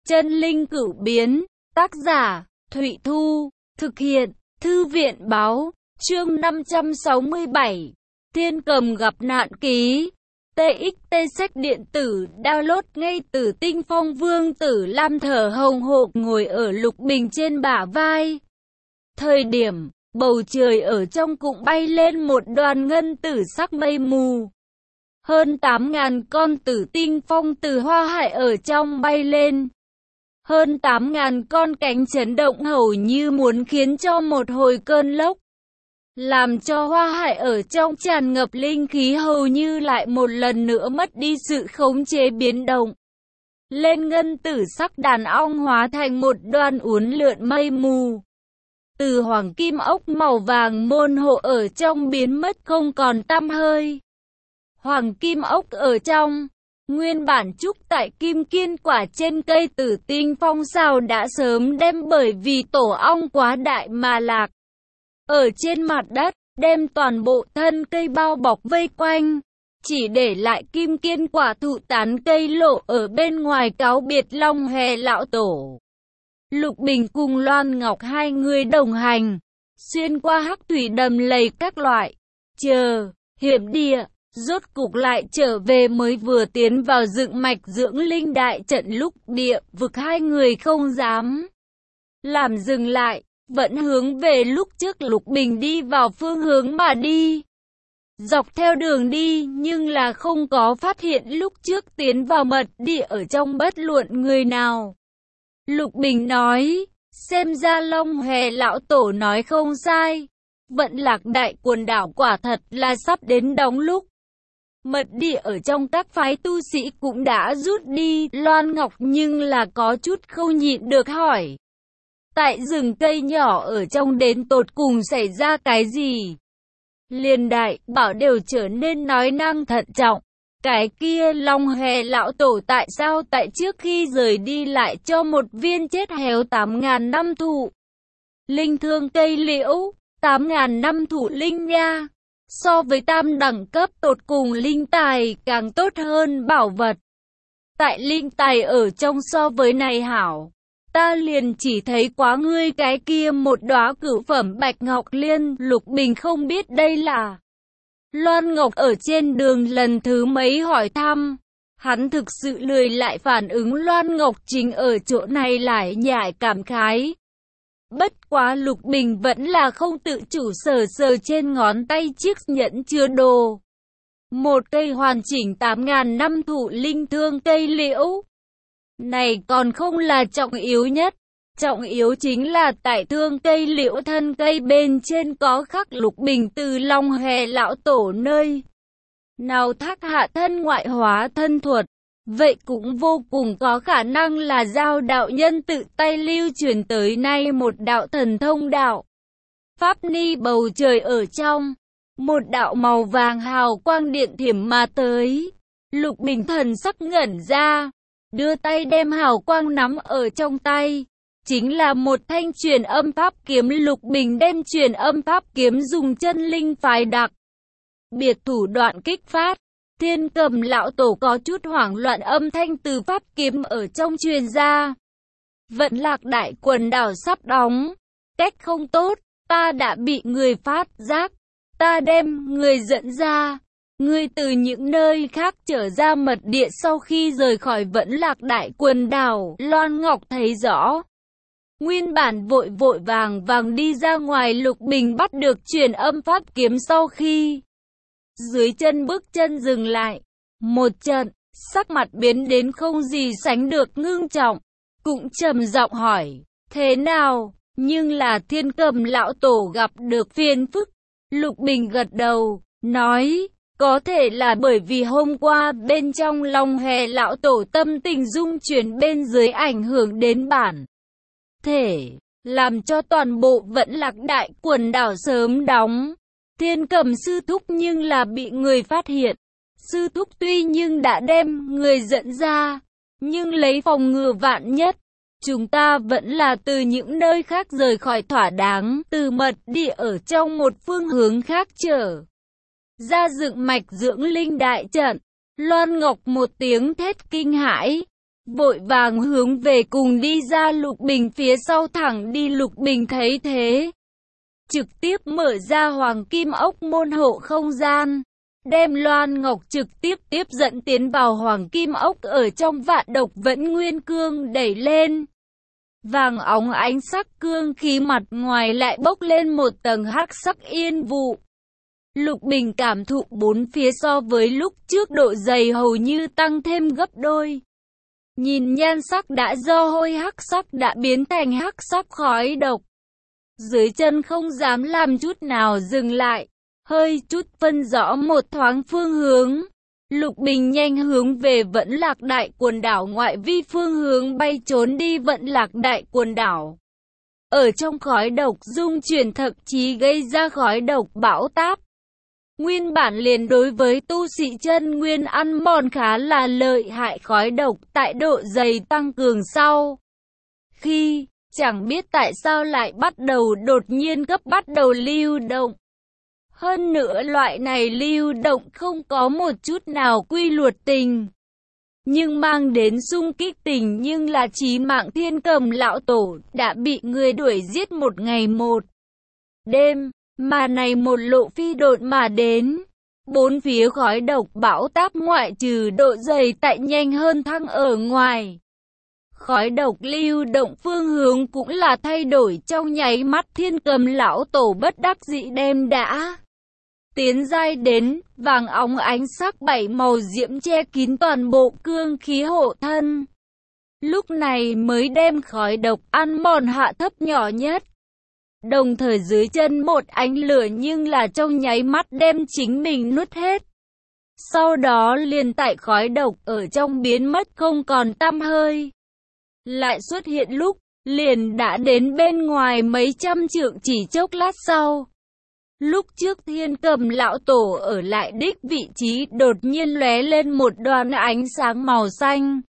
Chân linh cửu biến, tác giả, Thụy Thu, thực hiện, Thư viện báo, chương 567, Thiên Cầm gặp nạn ký, TXT sách điện tử, download ngay từ Tinh Phong. Vương Tử Lam thở hồng hộc ngồi ở Lục Bình trên bả vai. Thời điểm, bầu trời ở trong cung bay lên một đoàn ngân tử sắc mây mù. Hơn 8.000 con tử tinh phong từ Hoa Hải ở trong bay lên. Hơn 8.000 con cánh chấn động hầu như muốn khiến cho một hồi cơn lốc. Làm cho Hoa Hải ở trong tràn ngập linh khí hầu như lại một lần nữa mất đi sự khống chế biến động. Lên ngân tử sắc đàn ong hóa thành một đoàn uốn lượn mây mù. Từ hoàng kim ốc màu vàng môn hộ ở trong biến mất không còn tăm hơi. Hoàng kim ốc ở trong, nguyên bản trúc tại kim kiên quả trên cây tử tinh phong sao đã sớm đem bởi vì tổ ong quá đại mà lạc. Ở trên mặt đất, đem toàn bộ thân cây bao bọc vây quanh, chỉ để lại kim kiên quả thụ tán cây lộ ở bên ngoài cáo biệt Long Hề lão tổ. Lục Bình cùng Loan Ngọc hai người đồng hành, xuyên qua hắc thủy đầm lầy các loại, hiểm địa, rốt cục lại trở về. Mới vừa tiến vào dựng mạch dưỡng linh đại trận lúc địa vực hai người không dám làm dừng lại, vẫn hướng về lúc trước Lục Bình đi vào phương hướng mà đi. Dọc theo đường đi nhưng là không có phát hiện lúc trước tiến vào mật địa ở trong bất luận người nào. Lục Bình nói, xem ra Long Hề lão tổ nói không sai. Vận Lạc đại quần đảo quả thật là sắp đến đóng lúc. Mật địa ở trong các phái tu sĩ cũng đã rút đi. Loan Ngọc nhưng là có chút không nhịn được hỏi. Tại rừng cây nhỏ ở trong đến tột cùng xảy ra cái gì? Liên đại bảo đều trở nên nói năng thận trọng. Cái kia Long Hề lão tổ tại sao tại trước khi rời đi lại cho một viên chết héo 8.000 năm thụ linh thương cây liễu, 8.000 năm thụ linh nha. So với tam đẳng cấp tột cùng linh tài càng tốt hơn bảo vật. Tại linh tài ở trong so với này hảo, ta liền chỉ thấy quá ngươi cái kia một đóa cửu phẩm bạch ngọc liên. Lục Bình không biết đây là Loan Ngọc ở trên đường lần thứ mấy hỏi thăm. Hắn thực sự lười lại phản ứng. Loan Ngọc chính ở chỗ này lại nhại cảm khái. Bất quá Lục Bình vẫn là không tự chủ sờ sờ trên ngón tay chiếc nhẫn chứa đồ. Một cây hoàn chỉnh 8.000 năm thụ linh thương cây liễu. Này còn không là trọng yếu nhất. Trọng yếu chính là tại thương cây liễu thân cây bên trên có khắc Lục Bình từ Long Hề lão tổ nơi nào thác hạ thân ngoại hóa thân thuật. Vậy cũng vô cùng có khả năng là giao đạo nhân tự tay lưu truyền tới nay một đạo thần thông đạo. Pháp ni bầu trời ở trong, một đạo màu vàng hào quang điện thiểm mà tới. Lục Bình thần sắc ngẩn ra, đưa tay đem hào quang nắm ở trong tay. Chính là một thanh truyền âm pháp kiếm. Lục Bình đem truyền âm pháp kiếm dùng chân linh phái đặc biệt thủ đoạn kích phát. Thiên Cầm lão tổ có chút hoảng loạn, âm thanh từ pháp kiếm ở trong truyền ra. Vận Lạc đại quần đảo sắp đóng. Cách không tốt, ta đã bị người phát giác. Ta đem người dẫn ra. Người từ những nơi khác trở ra mật địa sau khi rời khỏi Vận Lạc đại quần đảo. Loan Ngọc thấy rõ. Nguyên bản vội vàng đi ra ngoài. Lục Bình bắt được truyền âm pháp kiếm sau khi dưới chân bước chân dừng lại. Một trận, sắc mặt biến đến không gì sánh được ngưng trọng. Cũng trầm giọng hỏi, thế nào? Nhưng là Thiên Cầm lão tổ gặp được phiền phức. Lục Bình gật đầu, nói, có thể là bởi vì hôm qua bên trong Long Hề lão tổ tâm tình dung chuyển bên dưới ảnh hưởng đến bản thể, làm cho toàn bộ Vận Lạc đại quần đảo sớm đóng. Thiên Cầm sư thúc nhưng là bị người phát hiện. Sư thúc tuy nhưng đã đem người dẫn ra, nhưng lấy phòng ngừa vạn nhất, chúng ta vẫn là từ những nơi khác rời khỏi thỏa đáng. Từ mật địa ở trong một phương hướng khác trở ra dựng mạch dưỡng linh đại trận. Loan Ngọc một tiếng thét kinh hãi, vội vàng hướng về cùng đi ra. Lục Bình phía sau thẳng đi. Lục Bình thấy thế, trực tiếp mở ra hoàng kim ốc môn hộ không gian, đem Loan Ngọc trực tiếp dẫn tiến vào hoàng kim ốc ở trong vạn độc vẫn nguyên cương đẩy lên. Vàng óng ánh sắc cương khí, mặt ngoài lại bốc lên một tầng hắc sắc yên vụ. Lục Bình cảm thụ bốn phía so với lúc trước độ dày hầu như tăng thêm gấp đôi. Nhìn nhan sắc đã do hôi hắc sắc đã biến thành hắc sắc khói độc. Dưới chân không dám làm chút nào dừng lại, hơi chút phân rõ một thoáng phương hướng. Lục Bình nhanh hướng về Vẫn Lạc Đại quần đảo ngoại vi phương hướng bay trốn đi. Vẫn Lạc Đại quần đảo ở trong khói độc dung chuyển, thậm chí gây ra khói độc bão táp. Nguyên bản liền đối với tu sĩ chân nguyên ăn mòn khá là lợi hại, khói độc tại độ dày tăng cường sau khi chẳng biết tại sao lại bắt đầu đột nhiên bắt đầu lưu động. Hơn nữa loại này lưu động không có một chút nào quy luật tình, nhưng mang đến xung kích tình nhưng là chí mạng. Thiên Cầm lão tổ đã bị người đuổi giết một ngày một đêm, mà này một lộ phi độn mà đến. Bốn phía khói độc bão táp, ngoại trừ độ dày tại nhanh hơn thăng ở ngoài, khói độc lưu động phương hướng cũng là thay đổi trong nháy mắt. Thiên Cầm lão tổ bất đắc dĩ đem đã tiến giai đến vàng óng ánh sắc 7 màu diễm che kín toàn bộ cương khí hộ thân. Lúc này mới đem khói độc ăn mòn hạ thấp nhỏ nhất. Đồng thời dưới chân một ánh lửa nhưng là trong nháy mắt đem chính mình nuốt hết. Sau đó liền tại khói độc ở trong biến mất không còn tăm hơi. Lại xuất hiện lúc liền đã đến bên ngoài mấy trăm trượng chỉ chốc lát sau. Lúc trước Thiên Cầm lão tổ ở lại đích vị trí đột nhiên lóe lên một đoàn ánh sáng màu xanh.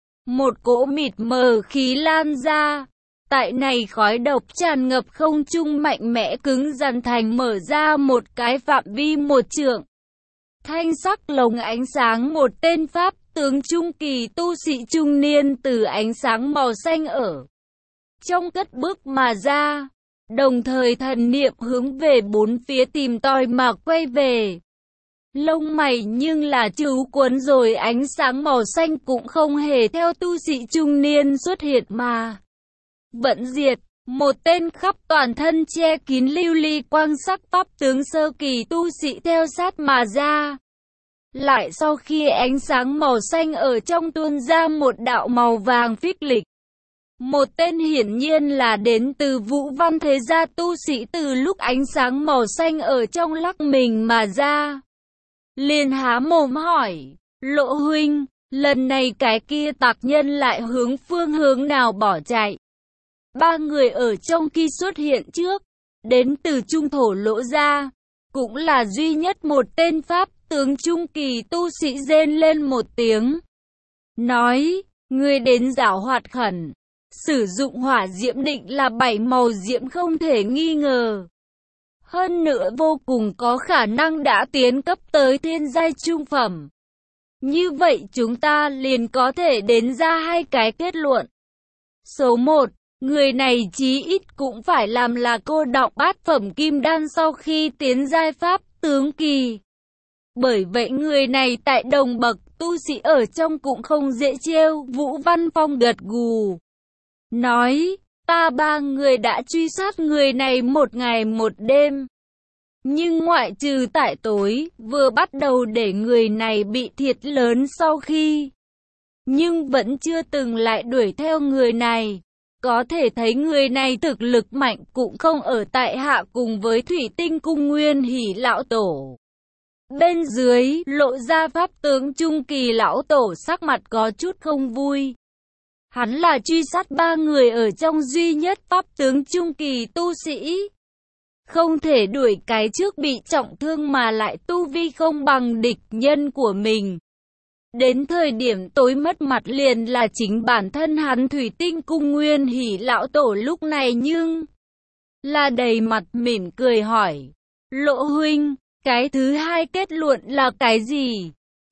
Một cỗ mịt mờ khí lan ra. Tại này khói độc tràn ngập không trung mạnh mẽ cứng rắn thành mở ra một cái phạm vi một trượng. Thanh sắc lồng ánh sáng, một tên pháp tướng trung kỳ tu sĩ trung niên từ ánh sáng màu xanh ở trong cất bước mà ra. Đồng thời thần niệm hướng về bốn phía tìm tòi mà quay về. Lông mày nhưng là chú cuốn rồi ánh sáng màu xanh cũng không hề theo tu sĩ trung niên xuất hiện mà vẫn diệt. Một tên khắp toàn thân che kín lưu ly quang sắc pháp tướng sơ kỳ tu sĩ theo sát mà ra. Lại sau khi ánh sáng màu xanh ở trong tuôn ra một đạo màu vàng phích lịch. Một tên hiển nhiên là đến từ Vũ Văn thế gia tu sĩ, từ lúc ánh sáng màu xanh ở trong lắc mình mà ra. Liền há mồm hỏi, Lộ huynh, lần này cái kia tặc nhân lại hướng phương hướng nào bỏ chạy? Ba người ở trong khi xuất hiện trước, đến từ trung thổ Lỗ gia, cũng là duy nhất một tên pháp tướng trung kỳ tu sĩ rên lên một tiếng. Nói, người đến giảo hoạt khẩn. Sử dụng hỏa diễm định là 7 màu diễm không thể nghi ngờ. Hơn nữa vô cùng có khả năng đã tiến cấp tới thiên giai trung phẩm. Như vậy chúng ta liền có thể đến ra hai cái kết luận. Số 1, người này chí ít cũng phải làm là cô đọng bát phẩm kim đan sau khi tiến giai pháp tướng kỳ. Bởi vậy người này tại đồng bậc tu sĩ ở trong cũng không dễ trêu. Vũ Văn Phong gật gù nói, ta ba người đã truy sát người này một ngày một đêm. Nhưng ngoại trừ tại tối, vừa bắt đầu để người này bị thiệt lớn sau khi. Nhưng vẫn chưa từng lại đuổi theo người này. Có thể thấy người này thực lực mạnh cũng không ở tại hạ cùng với Thủy Tinh Cung Nguyên Hỷ lão tổ. Bên dưới, lộ ra pháp tướng trung kỳ lão tổ sắc mặt có chút không vui. Hắn là truy sát ba người ở trong duy nhất pháp tướng trung kỳ tu sĩ. Không thể đuổi cái trước bị trọng thương mà lại tu vi không bằng địch nhân của mình. Đến thời điểm tối mất mặt liền là chính bản thân hắn. Thủy Tinh Cung Nguyên Hỷ lão tổ lúc này nhưng là đầy mặt mỉm cười hỏi, Lộ huynh, cái thứ hai kết luận là cái gì?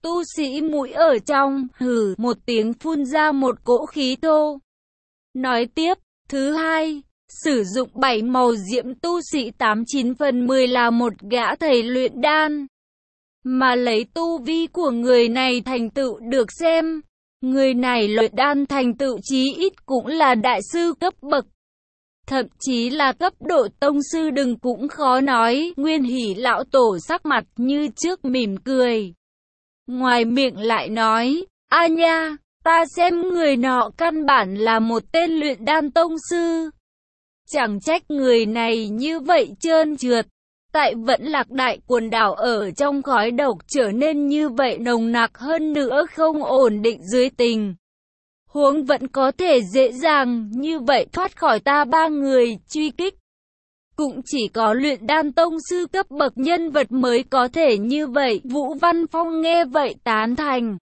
tu sĩ mũi ở trong, hừ một tiếng phun ra một cỗ khí thô. Nói tiếp, thứ hai, sử dụng 7 màu diễm tu sĩ 89 phần 10 là một gã thầy luyện đan. Mà lấy tu vi của người này thành tựu được xem, người này luyện đan thành tựu chí ít cũng là đại sư cấp bậc. Thậm chí là cấp độ tông sư đừng cũng khó nói. Nguyên Hỷ lão tổ sắc mặt như trước mỉm cười. Ngoài miệng lại nói, a nha, ta xem người nọ căn bản là một tên luyện đan tông sư. Chẳng trách người này như vậy trơn trượt. Tại Vẫn Lạc Đại quần đảo ở trong khói độc trở nên như vậy nồng nặc hơn nữa không ổn định dưới tình huống vẫn có thể dễ dàng như vậy thoát khỏi ta ba người truy kích. Cũng chỉ có luyện đan tông sư cấp bậc nhân vật mới có thể như vậy. Vũ Văn Phong nghe vậy tán thành.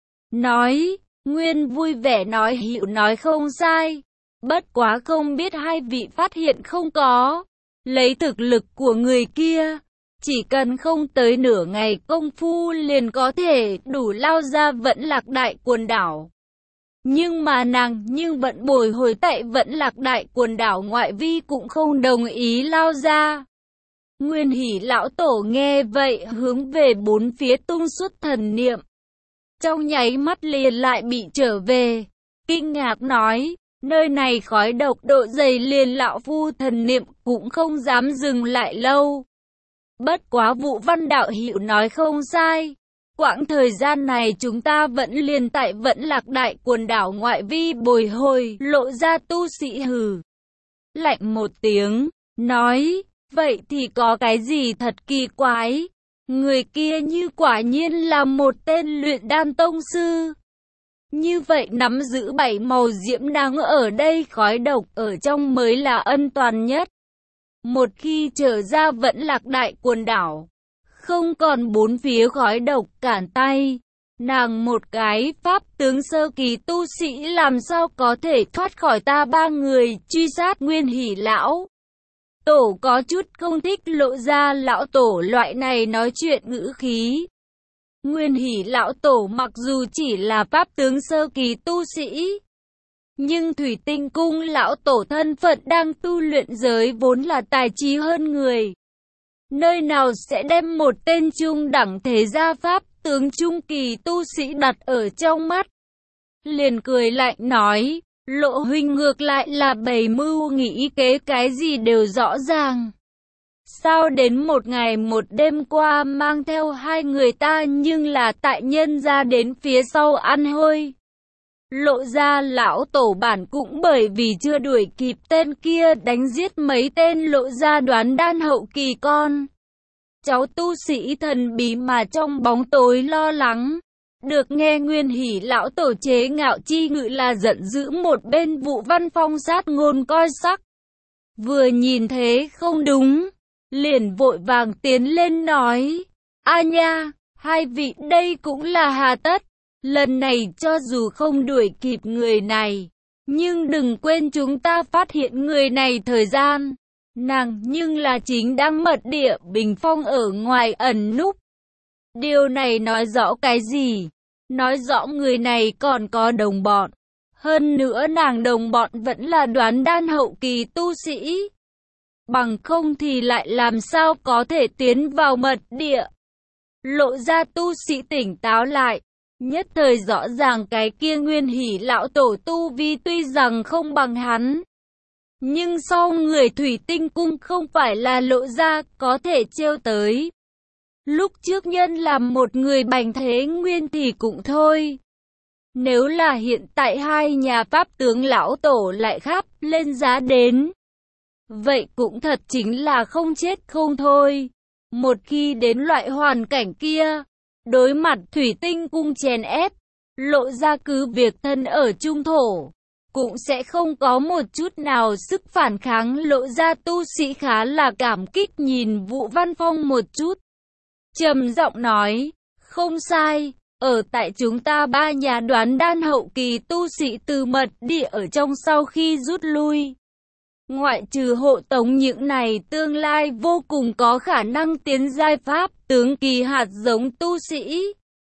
Nói, Nguyên vui vẻ nói Hữu nói không sai. Bất quá không biết hai vị phát hiện không có. Lấy thực lực của người kia, chỉ cần không tới nửa ngày công phu liền có thể đủ lao ra Vẫn Lạc Đại quần đảo. Nhưng mà nàng vẫn bồi hồi tại Vẫn Lạc Đại quần đảo ngoại vi cũng không đồng ý lao ra. Nguyên Hỷ lão tổ nghe vậy hướng về bốn phía tung xuất thần niệm. Trong nháy mắt liền lại bị trở về, kinh ngạc nói, nơi này khói độc độ dày liền lão phu thần niệm cũng không dám dừng lại lâu. Bất quá Vũ Văn đạo hữu nói không sai. Quãng thời gian này chúng ta vẫn liền tại Vẫn Lạc Đại quần đảo ngoại vi bồi hồi, lộ ra tu sĩ hừ. Lạnh một tiếng, nói, vậy thì có cái gì thật kỳ quái? Người kia như quả nhiên là một tên luyện đan tông sư. Như vậy nắm giữ 7 màu diễm đang ở đây khói độc ở trong mới là an toàn nhất. Một khi trở ra Vẫn Lạc Đại quần đảo, không còn bốn phía khói độc cản tay, nàng một cái pháp tướng sơ kỳ tu sĩ làm sao có thể thoát khỏi ta ba người truy sát. Nguyên Hỷ lão tổ có chút không thích lộ ra lão tổ loại này nói chuyện ngữ khí. Nguyên Hỷ lão tổ mặc dù chỉ là pháp tướng sơ kỳ tu sĩ, nhưng Thủy Tinh cung lão tổ thân phận đang tu luyện giới vốn là tài trí hơn người. Nơi nào sẽ đem một tên trung đẳng thế gia pháp tướng trung kỳ tu sĩ đặt ở trong mắt. Liền cười lạnh nói, Lộ huynh ngược lại là bày mưu nghĩ kế cái gì đều rõ ràng. Sao đến một ngày một đêm qua mang theo hai người ta nhưng là tại nhân ra đến phía sau ăn hôi. Lộ ra lão tổ bản cũng bởi vì chưa đuổi kịp tên kia đánh giết mấy tên lộ ra đoán đan hậu kỳ con. Cháu tu sĩ thần bí mà trong bóng tối lo lắng. Được nghe Nguyên Hỷ lão tổ chế ngạo chi ngự là giận dữ một bên. Vũ Văn Phong sát ngôn coi sắc. Vừa nhìn thế không đúng, liền vội vàng tiến lên nói, a nha, hai vị đây cũng là hà tất. Lần này cho dù không đuổi kịp người này, nhưng đừng quên chúng ta phát hiện người này thời gian. Nàng nhưng là chính đang mật địa bình phong ở ngoài ẩn núp. Điều này nói rõ cái gì? Nói rõ người này còn có đồng bọn. Hơn nữa nàng đồng bọn vẫn là đoán đan hậu kỳ tu sĩ. Bằng không thì lại làm sao có thể tiến vào mật địa. Lộ ra tu sĩ tỉnh táo lại. Nhất thời rõ ràng cái kia Nguyên Hỷ lão tổ tu vi tuy rằng không bằng hắn, nhưng sau người Thủy Tinh cung không phải là lộ ra có thể trêu tới. Lúc trước nhân làm một người bành thế nguyên thì cũng thôi. Nếu là hiện tại hai nhà pháp tướng lão tổ lại khắp lên giá đến, vậy cũng thật chính là không chết không thôi. Một khi đến loại hoàn cảnh kia, đối mặt Thủy Tinh cung chèn ép, lộ ra cứ việc thân ở trung thổ, cũng sẽ không có một chút nào sức phản kháng. Lộ ra tu sĩ khá là cảm kích nhìn Vũ Văn Phong một chút. Trầm giọng nói, không sai, ở tại chúng ta ba nhà đoán đan hậu kỳ tu sĩ từ mật địa ở trong sau khi rút lui. Ngoại trừ hộ tống những này tương lai vô cùng có khả năng tiến giai pháp tướng kỳ hạt giống tu sĩ.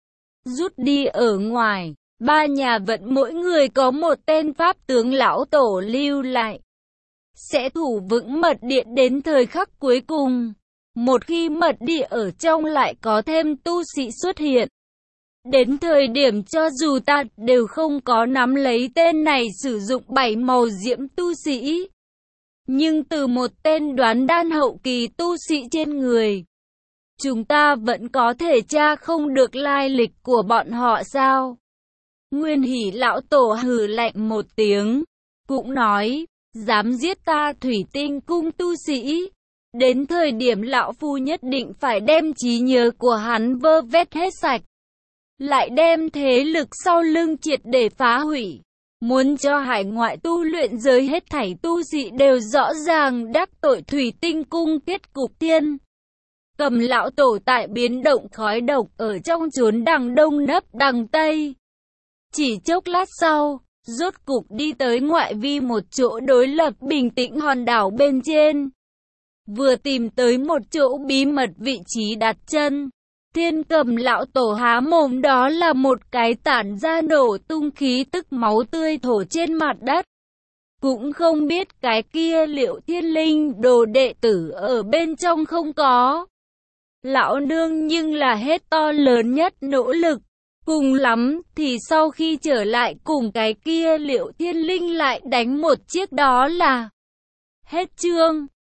Rút đi ở ngoài, ba nhà vẫn mỗi người có một tên pháp tướng lão tổ lưu lại. Sẽ thủ vững mật điện đến thời khắc cuối cùng. Một khi mật địa ở trong lại có thêm tu sĩ xuất hiện. Đến thời điểm cho dù ta đều không có nắm lấy tên này sử dụng 7 màu diễm tu sĩ. Nhưng từ một tên đoán đan hậu kỳ tu sĩ trên người, chúng ta vẫn có thể tra không được lai lịch của bọn họ sao? Nguyên Hỷ lão tổ hừ lạnh một tiếng, cũng nói, dám giết ta Thủy Tinh cung tu sĩ. Đến thời điểm lão phu nhất định phải đem trí nhớ của hắn vơ vét hết sạch. Lại đem thế lực sau lưng triệt để phá hủy. Muốn cho hải ngoại tu luyện giới hết thảy tu sĩ đều rõ ràng đắc tội Thủy Tinh cung kết cục thiên. Cầm lão tổ tại biến động khói độc ở trong chốn đằng đông nấp đằng tây. Chỉ chốc lát sau, rốt cục đi tới ngoại vi một chỗ đối lập bình tĩnh hòn đảo bên trên. Vừa tìm tới một chỗ bí mật vị trí đặt chân, Thiên Cầm lão tổ há mồm, đó là một cái tản ra nổ tung khí tức máu tươi thổ trên mặt đất. Cũng không biết cái kia liệu thiên linh đồ đệ tử ở bên trong không có. Lão nương nhưng là hết to lớn nhất nỗ lực. Cùng lắm thì sau khi trở lại cùng cái kia liệu thiên linh lại đánh một chiếc, đó là hết chương.